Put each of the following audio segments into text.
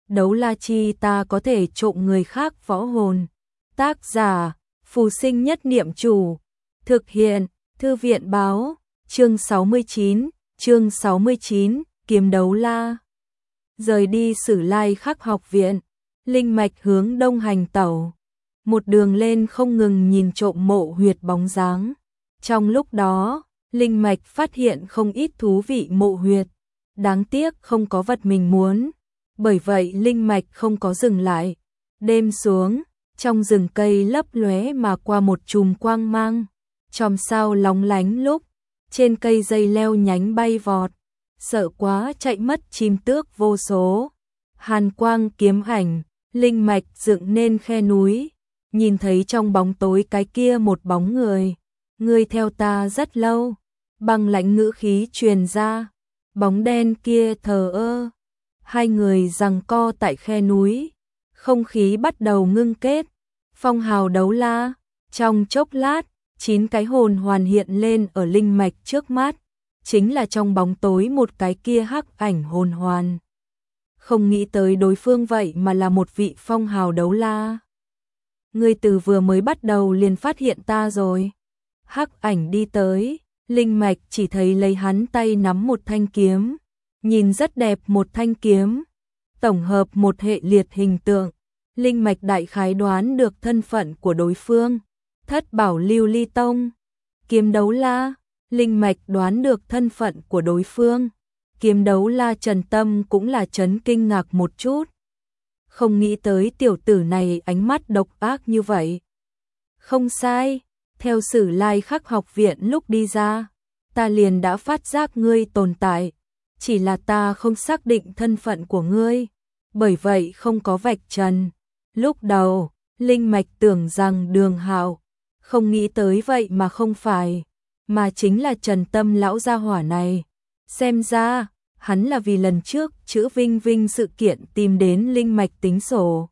đấu la chi ta có thể trộm người khác võ hồn. Tác giả, Phù Sinh Nhất Niệm Chủ. Thực hiện, Thư viện báo, chương 69, kiếm đấu la. Rời đi Sử Lai Khắc học viện, linh mạch hướng đông hành tẩu. Một đường lên không ngừng nhìn trộm mộ huyệt bóng dáng. Trong lúc đó, linh mạch phát hiện không ít thú vị mộ huyệt. Đáng tiếc không có vật mình muốn. Bởi vậy linh mạch không có dừng lại. Đêm xuống, trong rừng cây lấp lóe mà qua một chùm quang mang. Chòm sao lóng lánh lúc, trên cây dây leo nhánh bay vọt. Sợ quá chạy mất chim tước vô số. Hàn quang kiếm ảnh, linh mạch dựng nên khe núi. Nhìn thấy trong bóng tối cái kia một bóng người. Người theo ta rất lâu. Bằng lãnh ngữ khí truyền ra. Bóng đen kia thờ ơ. Hai người giằng co tại khe núi. Không khí bắt đầu ngưng kết. Phong hào đấu la. Trong chốc lát, 9 cái hồn hoàn hiện lên ở linh mạch trước mắt. Chính là trong bóng tối một cái kia hắc ảnh hồn hoàn. Không nghĩ tới đối phương vậy mà là một vị phong hào đấu la. Ngươi từ vừa mới bắt đầu liền phát hiện ta rồi. Hắc ảnh đi tới, linh mạch chỉ thấy lấy hắn tay nắm một thanh kiếm. Nhìn rất đẹp một thanh kiếm. Tổng hợp một hệ liệt hình tượng. Linh mạch đại khái đoán được thân phận của đối phương. Thất bảo lưu ly tông. Kiếm đấu la. Linh mạch đoán được thân phận của đối phương. Kiếm đấu la Trần Tâm cũng là chấn kinh ngạc một chút. Không nghĩ tới tiểu tử này ánh mắt độc ác như vậy. Không sai, theo Sử Lai Khắc học viện lúc đi ra, ta liền đã phát giác ngươi tồn tại. Chỉ là ta không xác định thân phận của ngươi, bởi vậy không có vạch trần. Lúc đầu, linh mạch tưởng rằng Đường Hạo, không nghĩ tới vậy mà không phải, mà chính là Trần Tâm lão gia hỏa này. Xem ra, hắn là vì lần trước chữ Vinh Vinh sự kiện tìm đến linh mạch tính sổ.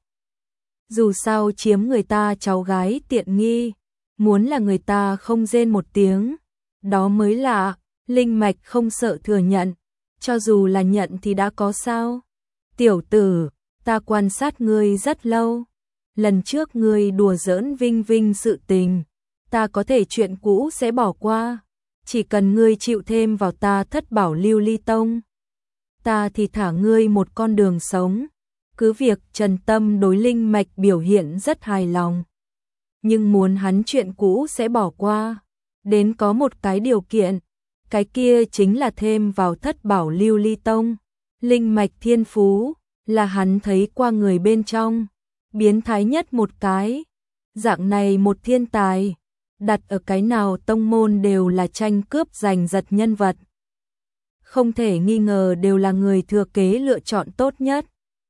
Dù sao chiếm người ta cháu gái tiện nghi, muốn là người ta không rên một tiếng, đó mới lạ. Linh mạch không sợ thừa nhận, cho dù là nhận thì đã có sao. Tiểu tử, ta quan sát ngươi rất lâu. Lần trước ngươi đùa giỡn Vinh Vinh sự tình, ta có thể chuyện cũ sẽ bỏ qua. Chỉ cần ngươi chịu thêm vào ta Thất bảo lưu ly tông, ta thì thả ngươi một con đường sống. Cứ việc Trần Tâm đối linh mạch biểu hiện rất hài lòng, nhưng muốn hắn chuyện cũ sẽ bỏ qua, đến có một cái điều kiện. Cái kia chính là thêm vào Thất bảo lưu ly tông. Linh mạch thiên phú là hắn thấy qua người bên trong biến thái nhất một cái. Dạng này một thiên tài, đặt ở cái nào tông môn đều là tranh cướp giành giật nhân vật. Không thể nghi ngờ đều là người thừa kế lựa chọn tốt nhất.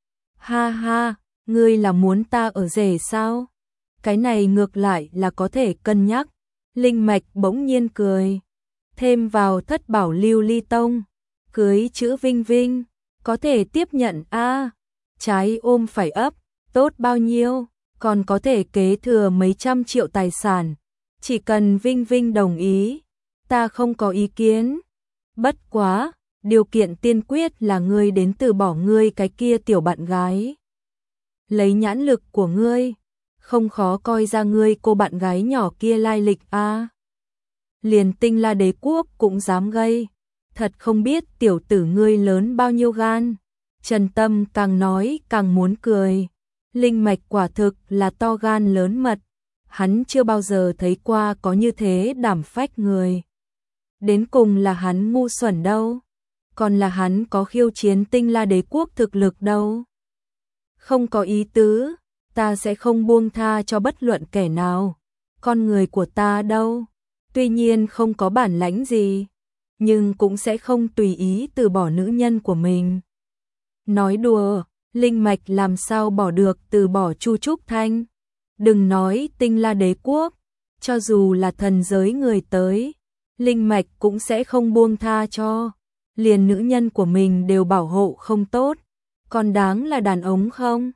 Ha ha, ngươi là muốn ta ở rể sao? Cái này ngược lại là có thể cân nhắc. Linh mạch bỗng nhiên cười. Thêm vào Thất bảo lưu ly tông, cưới chữ Vinh Vinh, có thể tiếp nhận a. Trái ôm phải ấp, tốt bao nhiêu, còn có thể kế thừa mấy trăm triệu tài sản. Chỉ cần Vinh Vinh đồng ý, ta không có ý kiến. Bất quá, điều kiện tiên quyết là ngươi đến từ bỏ ngươi cái kia tiểu bạn gái. Lấy nhãn lực của ngươi, không khó coi ra ngươi cô bạn gái nhỏ kia lai lịch a. Liền Tinh La Đế quốc cũng dám gây, thật không biết tiểu tử ngươi lớn bao nhiêu gan. Trần Tâm càng nói càng muốn cười. Linh mạch quả thực là to gan lớn mật, hắn chưa bao giờ thấy qua có như thế đảm phách người. Đến cùng là hắn ngu xuẩn đâu, còn là hắn có khiêu chiến Tinh La Đế quốc thực lực đâu. Không có ý tứ, ta sẽ không buông tha cho bất luận kẻ nào. Con người của ta đâu, tuy nhiên không có bản lãnh gì, nhưng cũng sẽ không tùy ý từ bỏ nữ nhân của mình. Nói đùa, linh mạch làm sao bỏ được từ bỏ Chu Trúc Thanh. Đừng nói Tinh La Đế quốc, cho dù là thần giới người tới, linh mạch cũng sẽ không buông tha cho. Liền nữ nhân của mình đều bảo hộ không tốt, còn đáng là đàn ông không?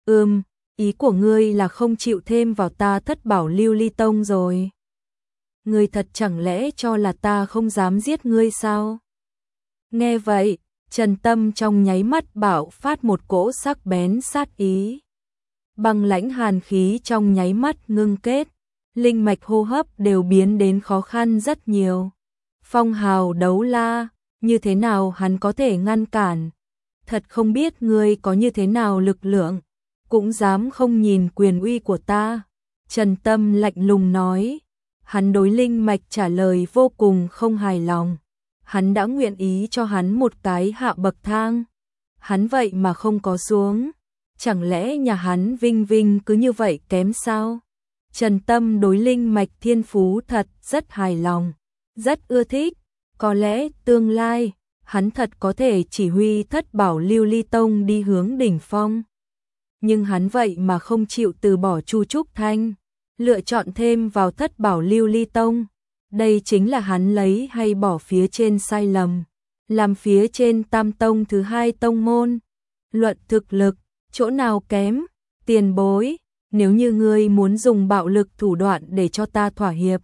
Ý của ngươi là không chịu thêm vào ta Thất bảo lưu ly tông rồi. Ngươi thật chẳng lẽ cho là ta không dám giết ngươi sao? Nghe vậy, Trần Tâm trong nháy mắt bạo phát một cỗ sắc bén sát ý. Băng lãnh hàn khí trong nháy mắt ngưng kết, linh mạch hô hấp đều biến đến khó khăn rất nhiều. Phong hào đấu la, như thế nào hắn có thể ngăn cản? Thật không biết ngươi có như thế nào lực lượng, cũng dám không nhìn quyền uy của ta. Trần Tâm lạnh lùng nói, hắn đối linh mạch trả lời vô cùng không hài lòng. Hắn đã nguyện ý cho hắn một cái hạ bậc thang, hắn vậy mà không có xuống. Chẳng lẽ nhà hắn vinh vinh cứ như vậy kém sao? Trần Tâm đối linh mạch thiên phú thật rất hài lòng, rất ưa thích. Có lẽ tương lai, hắn thật có thể chỉ huy Thất Bảo Lưu Ly Tông đi hướng đỉnh phong. Nhưng hắn vậy mà không chịu từ bỏ Chu Trúc Thanh, lựa chọn thêm vào Thất Bảo Lưu Ly Tông. Đây chính là hắn lấy hay bỏ phía trên sai lầm, làm phía trên tam tông thứ hai tông môn. Luận thực lực, chỗ nào kém? Tiền bối, nếu như ngươi muốn dùng bạo lực thủ đoạn để cho ta thỏa hiệp,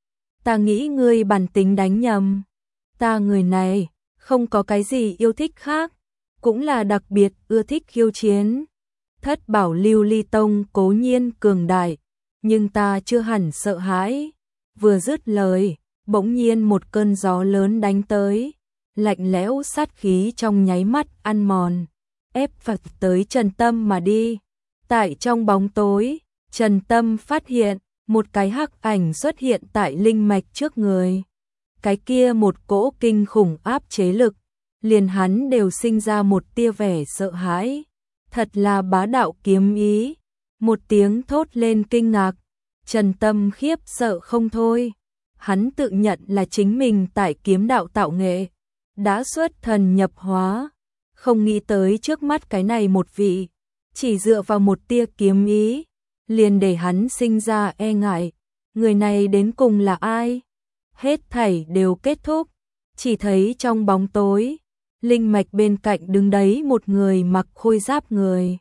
ta nghĩ ngươi bản tính đánh nhầm. Ta người này, không có cái gì yêu thích khác, cũng là đặc biệt ưa thích khiêu chiến. Thất Bảo Lưu Ly Tông cố nhiên cường đại, nhưng ta chưa hẳn sợ hãi. Vừa dứt lời, bỗng nhiên một cơn gió lớn đánh tới, lạnh lẽo sát khí trong nháy mắt ăn mòn, ép phật tới Trần Tâm mà đi. Tại trong bóng tối, Trần Tâm phát hiện một cái hắc ảnh xuất hiện tại linh mạch trước người. Cái kia một cỗ kinh khủng áp chế lực, liền hắn đều sinh ra một tia vẻ sợ hãi. Thật là bá đạo kiếm ý. Một tiếng thốt lên kinh ngạc, Trần Tâm khiếp sợ không thôi. Hắn tự nhận là chính mình tại kiếm đạo tạo nghệ đã xuất thần nhập hóa, không nghĩ tới trước mắt cái này một vị, chỉ dựa vào một tia kiếm ý, liền để hắn sinh ra e ngại. Người này đến cùng là ai? Hết thảy đều kết thúc, chỉ thấy trong bóng tối, linh mạch bên cạnh đứng đấy một người mặc khôi giáp người.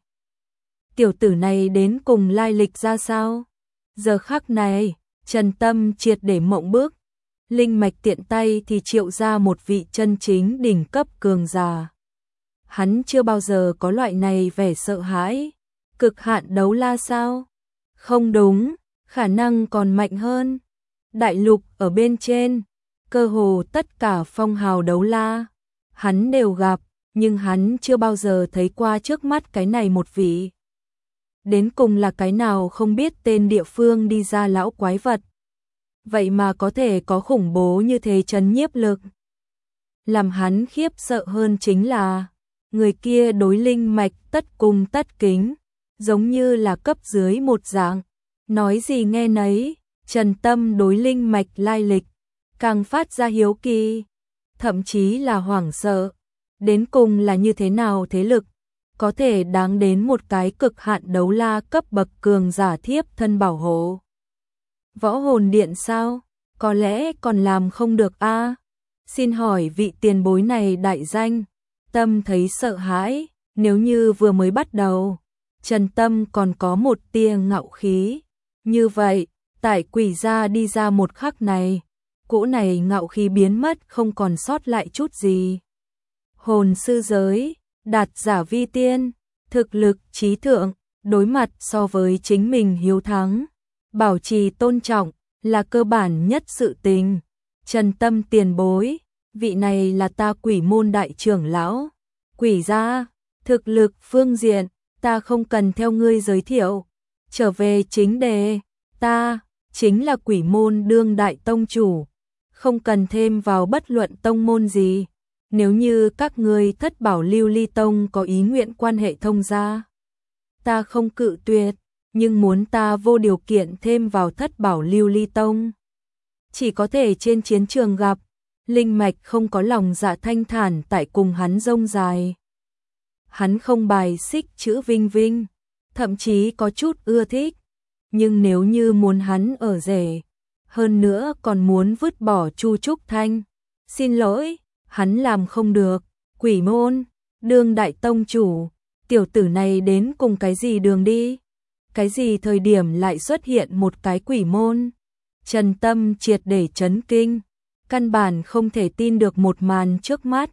Tiểu tử này đến cùng lai lịch ra sao? Giờ khắc này, Trần Tâm triệt để mộng bước. Linh mạch tiện tay thì triệu ra một vị chân chính đỉnh cấp cường giả. Hắn chưa bao giờ có loại này vẻ sợ hãi. Cực hạn đấu la sao? Không đúng, khả năng còn mạnh hơn. Đại lục ở bên trên, cơ hồ tất cả phong hào đấu la, hắn đều gặp, nhưng hắn chưa bao giờ thấy qua trước mắt cái này một vị. Đến cùng là cái nào không biết tên địa phương đi ra lão quái vật. Vậy mà có thể có khủng bố như thế trấn nhiếp lực. Làm hắn khiếp sợ hơn chính là, người kia đối linh mạch tất cung tất kính, giống như là cấp dưới một dạng. Nói gì nghe nấy, Trần Tâm đối linh mạch lai lịch, càng phát ra hiếu kỳ, thậm chí là hoảng sợ. Đến cùng là như thế nào thế lực, có thể đáng đến một cái cực hạn đấu la cấp bậc cường giả thiếp thân bảo hộ. Võ hồn điện sao? Có lẽ còn làm không được a. Xin hỏi vị tiền bối này đại danh. Tâm thấy sợ hãi, nếu như vừa mới bắt đầu, Trần Tâm còn có một tia ngạo khí. Như vậy, tại quỷ gia đi ra một khắc này, cỗ này ngạo khí biến mất không còn sót lại chút gì. Hồn sư giới, đạt giả vi tiên, thực lực trí thượng, đối mặt so với chính mình hiếu thắng, bảo trì tôn trọng là cơ bản nhất sự tình. Trần Tâm tiền bối, vị này là ta Quỷ môn đại trưởng lão. Quỷ gia, thực lực phương diện, ta không cần theo ngươi giới thiệu. Trở về chính đề, ta chính là Quỷ môn đương đại tông chủ, không cần thêm vào bất luận tông môn gì. Nếu như các ngươi Thất Bảo Lưu Ly Tông có ý nguyện quan hệ thông gia, ta không cự tuyệt, nhưng muốn ta vô điều kiện thêm vào Thất Bảo Lưu Ly Tông, chỉ có thể trên chiến trường gặp. Linh mạch không có lòng dạ thanh thản tại cùng hắn rông dài. Hắn không bài xích chữ vinh vinh, thậm chí có chút ưa thích, nhưng nếu như muốn hắn ở rể, hơn nữa còn muốn vứt bỏ Chu Trúc Thanh, xin lỗi, hắn làm không được. Quỷ môn, đương đại tông chủ, tiểu tử này đến cùng cái gì đường đi? Cái gì thời điểm lại xuất hiện một cái quỷ môn? Trần Tâm triệt để chấn kinh, căn bản không thể tin được một màn trước mắt.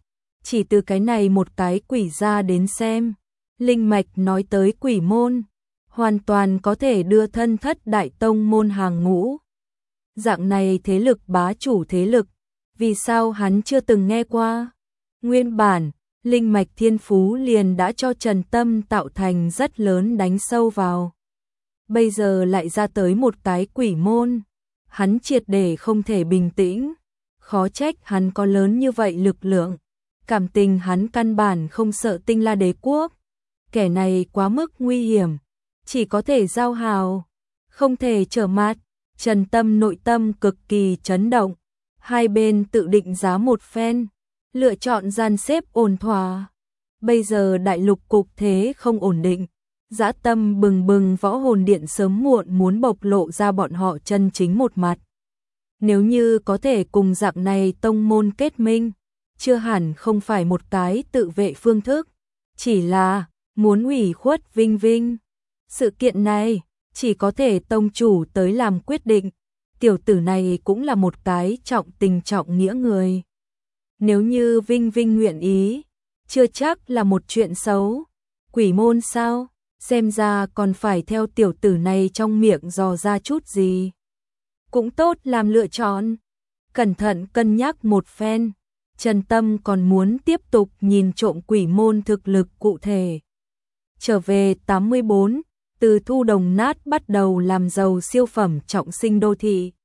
chỉ từ cái này một cái quỷ gia đến xem, linh mạch nói tới quỷ môn, hoàn toàn có thể đưa thân thất đại tông môn hàng ngũ. Dạng này thế lực bá chủ thế lực, vì sao hắn chưa từng nghe qua? Nguyên bản, linh mạch thiên phú liền đã cho Trần Tâm tạo thành rất lớn đánh sâu vào. Bây giờ lại ra tới một cái quỷ môn, hắn triệt để không thể bình tĩnh, khó trách hắn có lớn như vậy lực lượng, cảm tình hắn căn bản không sợ Tinh La Đế quốc. Kẻ này quá mức nguy hiểm, chỉ có thể giao hào, không thể trở mặt. Trần Tâm nội tâm cực kỳ chấn động, hai bên tự định giá một phen, lựa chọn gian xếp ổn thỏa. Bây giờ đại lục cục thế không ổn định, dã tâm bừng bừng võ hồn điện sớm muộn muốn bộc lộ ra bọn họ chân chính một mặt. Nếu như có thể cùng dạng này tông môn kết minh, chưa hẳn không phải một cái tự vệ phương thức, chỉ là muốn ủy khuất Vinh Vinh. Sự kiện này chỉ có thể tông chủ tới làm quyết định, tiểu tử này cũng là một cái trọng tình trọng nghĩa người. Nếu như Vinh Vinh nguyện ý, chưa chắc là một chuyện xấu. Quỷ môn sao? Xem ra còn phải theo tiểu tử này trong miệng dò ra chút gì. Cũng tốt làm lựa chọn. Cẩn thận cân nhắc một phen, Trần Tâm còn muốn tiếp tục nhìn trộm quỷ môn thực lực cụ thể. Trở về 84, từ thu đồng nát bắt đầu làm giàu siêu phẩm trọng sinh đô thị.